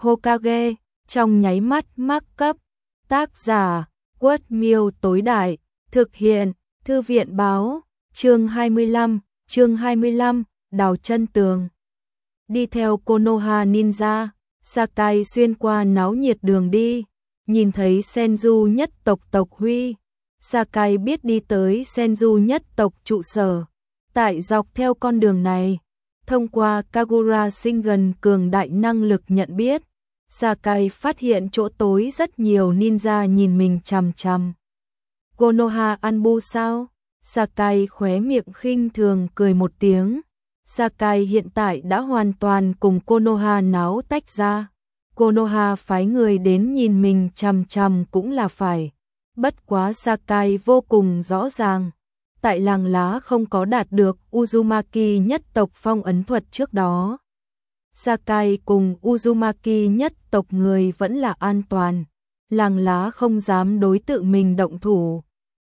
Hokage, trong nháy mắt mắc cấp. Tác giả, Quất Miêu tối đại, thực hiện, Thư viện báo, chương 25, đào chân tường. Đi theo Konoha Ninja, Sakai xuyên qua náo nhiệt đường đi, nhìn thấy Senju nhất tộc tộc huy. Sakai biết đi tới Senju nhất tộc trụ sở. Tại dọc theo con đường này, thông qua Kagura sinh gần cường đại năng lực nhận biết, Sakai phát hiện chỗ tối rất nhiều ninja nhìn mình chằm chằm. Konoha Anbu sao? Sakai khóe miệng khinh thường cười một tiếng. Sakai hiện tại đã hoàn toàn cùng Konoha náo tách ra. Konoha phái người đến nhìn mình chằm chằm cũng là phải. Bất quá Sakai vô cùng rõ ràng. Tại làng lá không có đạt được Uzumaki nhất tộc phong ấn thuật trước đó. Sakai cùng Uzumaki nhất tộc người vẫn là an toàn. Làng lá không dám đối tự mình động thủ.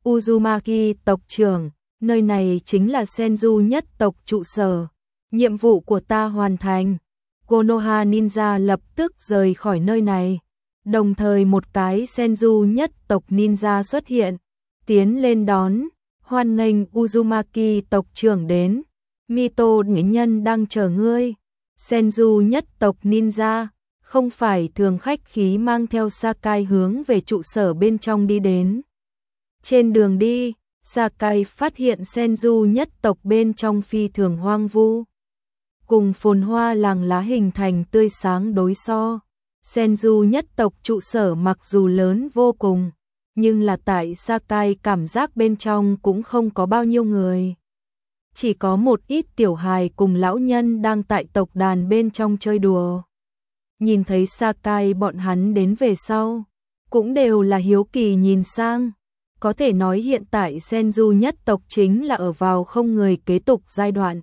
Uzumaki tộc trưởng, nơi này chính là Senju nhất tộc trụ sở. Nhiệm vụ của ta hoàn thành. Konoha Ninja lập tức rời khỏi nơi này. Đồng thời một cái Senju nhất tộc ninja xuất hiện, tiến lên đón, hoan nghênh Uzumaki tộc trưởng đến. Mito nghĩa nhân đang chờ ngươi. Senju nhất tộc ninja, không phải thường khách khí mang theo Sakai hướng về trụ sở bên trong đi đến. Trên đường đi, Sakai phát hiện Senju nhất tộc bên trong phi thường hoang vu. Cùng phồn hoa làng lá hình thành tươi sáng đối so. Senju nhất tộc trụ sở mặc dù lớn vô cùng, nhưng là tại Sakai cảm giác bên trong cũng không có bao nhiêu người. Chỉ có một ít tiểu hài cùng lão nhân đang tại tộc đàn bên trong chơi đùa. Nhìn thấy Sakai bọn hắn đến về sau, cũng đều là hiếu kỳ nhìn sang. Có thể nói hiện tại Senju nhất tộc chính là ở vào không người kế tục giai đoạn.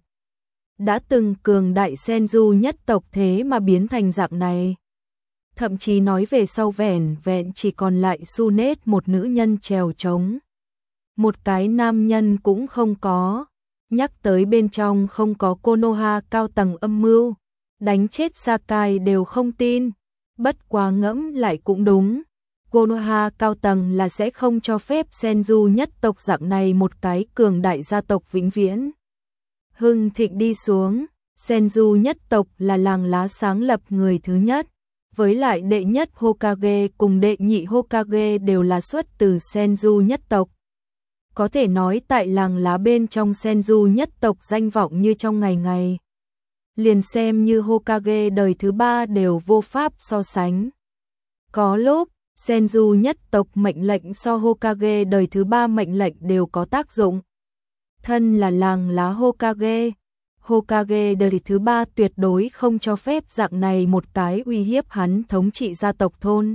Đã từng cường đại Senju nhất tộc thế mà biến thành dạng này. Thậm chí nói về sau vẻn vẹn chỉ còn lại Tsunade một nữ nhân chèo trống. Một cái nam nhân cũng không có. Nhắc tới bên trong không có Konoha cao tầng âm mưu, đánh chết Sakai đều không tin. Bất quá ngẫm lại cũng đúng. Konoha cao tầng là sẽ không cho phép Senju nhất tộc dạng này một cái cường đại gia tộc vĩnh viễn hưng thịnh đi xuống. Senju nhất tộc là làng lá sáng lập người thứ nhất. Với lại đệ nhất Hokage cùng đệ nhị Hokage đều là xuất từ Senju nhất tộc. Có thể nói tại làng lá bên trong Senju nhất tộc danh vọng như trong ngày ngày. Liền xem như Hokage đời thứ ba đều vô pháp so sánh. Có lúc, Senju nhất tộc mệnh lệnh so Hokage đời thứ ba mệnh lệnh đều có tác dụng. Thân là làng lá Hokage. Hokage đời thứ ba tuyệt đối không cho phép dạng này một cái uy hiếp hắn thống trị gia tộc thôn.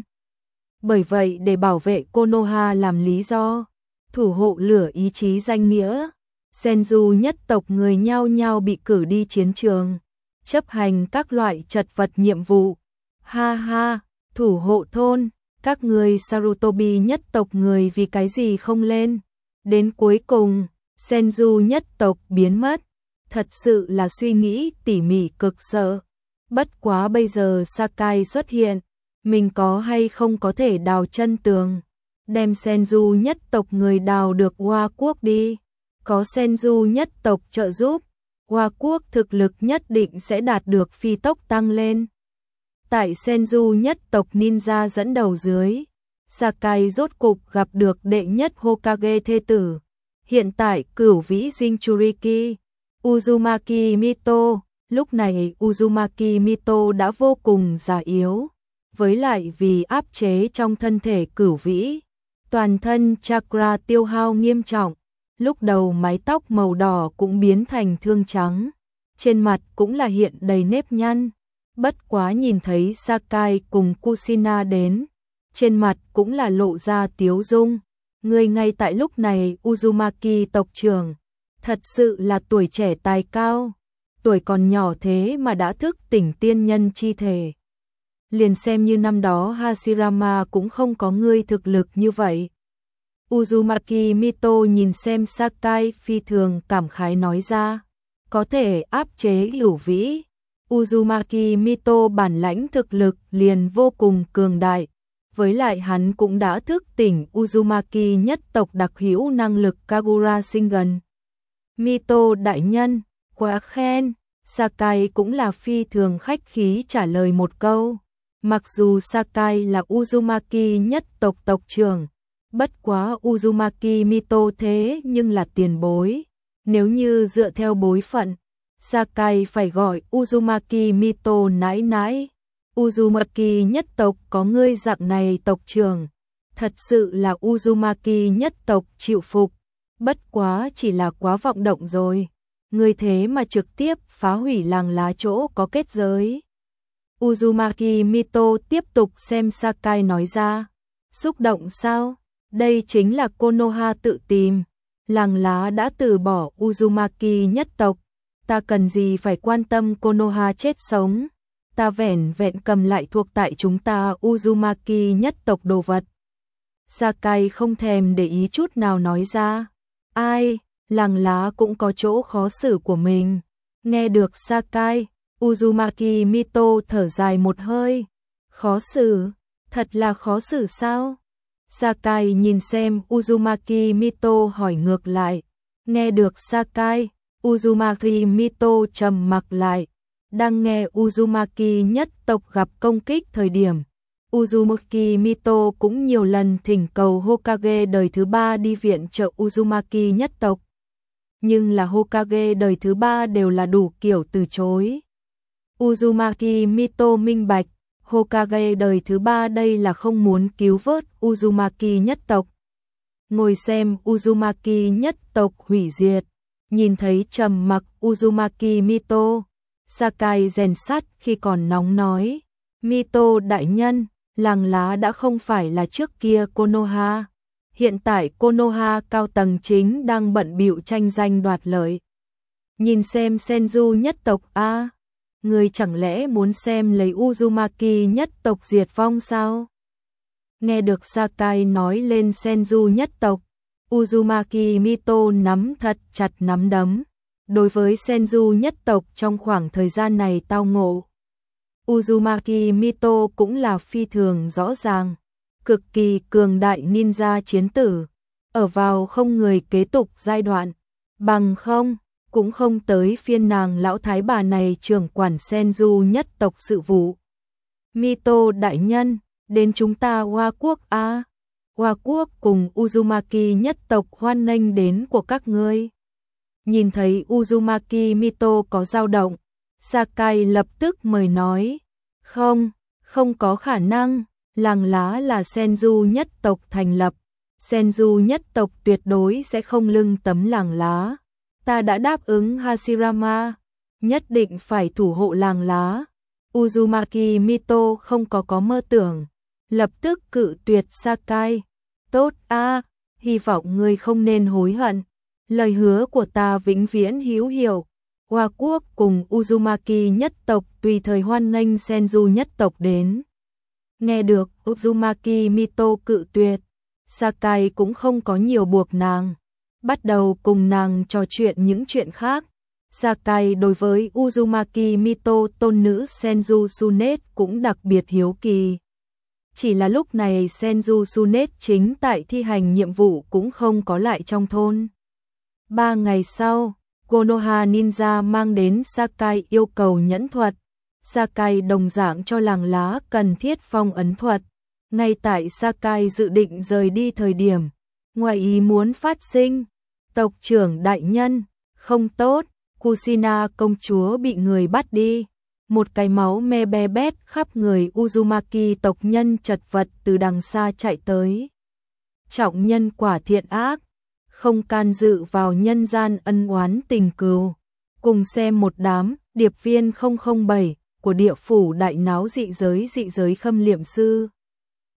Bởi vậy để bảo vệ Konoha làm lý do, thủ hộ lửa ý chí danh nghĩa, Senju nhất tộc người nhao nhao bị cử đi chiến trường, chấp hành các loại trật vật nhiệm vụ. Ha ha, thủ hộ thôn, các người Sarutobi nhất tộc người vì cái gì không lên. Đến cuối cùng, Senju nhất tộc biến mất. Thật sự là suy nghĩ tỉ mỉ cực sợ. Bất quá bây giờ Sakai xuất hiện, mình có hay không có thể đào chân tường, đem Senju nhất tộc người đào được Hoa Quốc đi. Có Senju nhất tộc trợ giúp, Hoa Quốc thực lực nhất định sẽ đạt được phi tốc tăng lên. Tại Senju nhất tộc ninja dẫn đầu dưới, Sakai rốt cục gặp được đệ nhất Hokage thê tử. Hiện tại cửu vĩ Jinchuriki, Uzumaki Mito, lúc này Uzumaki Mito đã vô cùng già yếu. Với lại vì áp chế trong thân thể cửu vĩ, toàn thân chakra tiêu hao nghiêm trọng. Lúc đầu mái tóc màu đỏ cũng biến thành thương trắng. Trên mặt cũng là hiện đầy nếp nhăn. Bất quá nhìn thấy Sakai cùng Kushina đến, trên mặt cũng là lộ ra tiếu dung. Người ngay tại lúc này Uzumaki tộc trưởng, thật sự là tuổi trẻ tài cao, tuổi còn nhỏ thế mà đã thức tỉnh tiên nhân chi thể. Liền xem như năm đó Hashirama cũng không có ngươi thực lực như vậy. Uzumaki Mito nhìn xem Sakai phi thường cảm khái nói ra, có thể áp chế Hửu Vĩ. Uzumaki Mito bản lãnh thực lực liền vô cùng cường đại, với lại hắn cũng đã thức tỉnh Uzumaki nhất tộc đặc hữu năng lực Kagura Shingen. Mito đại nhân, quá khen. Sakai cũng là phi thường khách khí trả lời một câu. Mặc dù Sakai là Uzumaki nhất tộc tộc trưởng, bất quá Uzumaki Mito thế nhưng là tiền bối. Nếu như dựa theo bối phận, Sakai phải gọi Uzumaki Mito nãi nãi. Uzumaki nhất tộc có ngươi dạng này tộc trưởng, thật sự là Uzumaki nhất tộc chịu phục. Bất quá chỉ là quá vọng động rồi. Ngươi thế mà trực tiếp phá hủy làng lá chỗ có kết giới. Uzumaki Mito tiếp tục xem Sakai nói ra. Xúc động sao? Đây chính là Konoha tự tìm. Làng lá đã từ bỏ Uzumaki nhất tộc. Ta cần gì phải quan tâm Konoha chết sống. Ta vẻn vẹn cầm lại thuộc tại chúng ta Uzumaki nhất tộc đồ vật. Sakai không thèm để ý chút nào nói ra. Ai, làng lá cũng có chỗ khó xử của mình. Nghe được Sakai, Uzumaki Mito thở dài một hơi. Khó xử? Thật là khó xử sao? Sakai nhìn xem Uzumaki Mito hỏi ngược lại. Nghe được Sakai, Uzumaki Mito trầm mặc lại. Đang nghe Uzumaki nhất tộc gặp công kích thời điểm, Uzumaki Mito cũng nhiều lần thỉnh cầu Hokage đời thứ 3 đi viện trợ Uzumaki nhất tộc. Nhưng là Hokage đời thứ 3 đều là đủ kiểu từ chối. Uzumaki Mito minh bạch, Hokage đời thứ 3 đây là không muốn cứu vớt Uzumaki nhất tộc. Ngồi xem Uzumaki nhất tộc hủy diệt, nhìn thấy trầm mặc Uzumaki Mito, Sakai rèn sắt khi còn nóng nói, Mito đại nhân, làng lá đã không phải là trước kia Konoha. Hiện tại Konoha cao tầng chính đang bận bịu tranh danh đoạt lợi. Nhìn xem Senju nhất tộc a, người chẳng lẽ muốn xem lấy Uzumaki nhất tộc diệt vong sao? Nghe được Sakai nói lên Senju nhất tộc, Uzumaki Mito nắm thật chặt nắm đấm. Đối với Senju nhất tộc trong khoảng thời gian này tao ngộ, Uzumaki Mito cũng là phi thường rõ ràng, cực kỳ cường đại ninja chiến tử, ở vào không người kế tục giai đoạn, bằng không, cũng không tới phiên nàng lão thái bà này trưởng quản Senju nhất tộc sự vụ. Mito đại nhân, đến chúng ta Hoa Quốc a. Hoa Quốc cùng Uzumaki nhất tộc hoan nghênh đến của các ngươi. Nhìn thấy Uzumaki Mito có dao động, Sakai lập tức mời nói, không có khả năng, làng lá là Senju nhất tộc thành lập, Senju nhất tộc tuyệt đối sẽ không lưng tấm làng lá. Ta đã đáp ứng Hashirama, nhất định phải thủ hộ làng lá. Uzumaki Mito không có mơ tưởng, lập tức cự tuyệt Sakai. Tốt a, hy vọng ngươi không nên hối hận. Lời hứa của ta vĩnh viễn hữu hiệu. Hoa Quốc cùng Uzumaki nhất tộc tùy thời hoan nghênh Senju nhất tộc đến. Nghe được Uzumaki Mito cự tuyệt, Sakai cũng không có nhiều buộc nàng, bắt đầu cùng nàng trò chuyện những chuyện khác. Sakai đối với Uzumaki Mito tôn nữ Senju Tsunet cũng đặc biệt hiếu kỳ. Chỉ là lúc này Senju Tsunet chính tại thi hành nhiệm vụ cũng không có lại trong thôn. 3 ngày sau, Konoha Ninja mang đến Sakai yêu cầu nhẫn thuật. Sakai đồng dạng cho làng lá cần thiết phong ấn thuật. Ngay tại Sakai dự định rời đi thời điểm, ngoài ý muốn phát sinh. Tộc trưởng đại nhân, không tốt, Kushina công chúa bị người bắt đi. Một cái máu me be bét khắp người Uzumaki tộc nhân chật vật từ đằng xa chạy tới. Trọng nhân quả thiện ác, không can dự vào nhân gian ân oán tình cừu. Cùng xem một đám điệp viên 007 của địa phủ đại náo dị giới khâm liệm sư.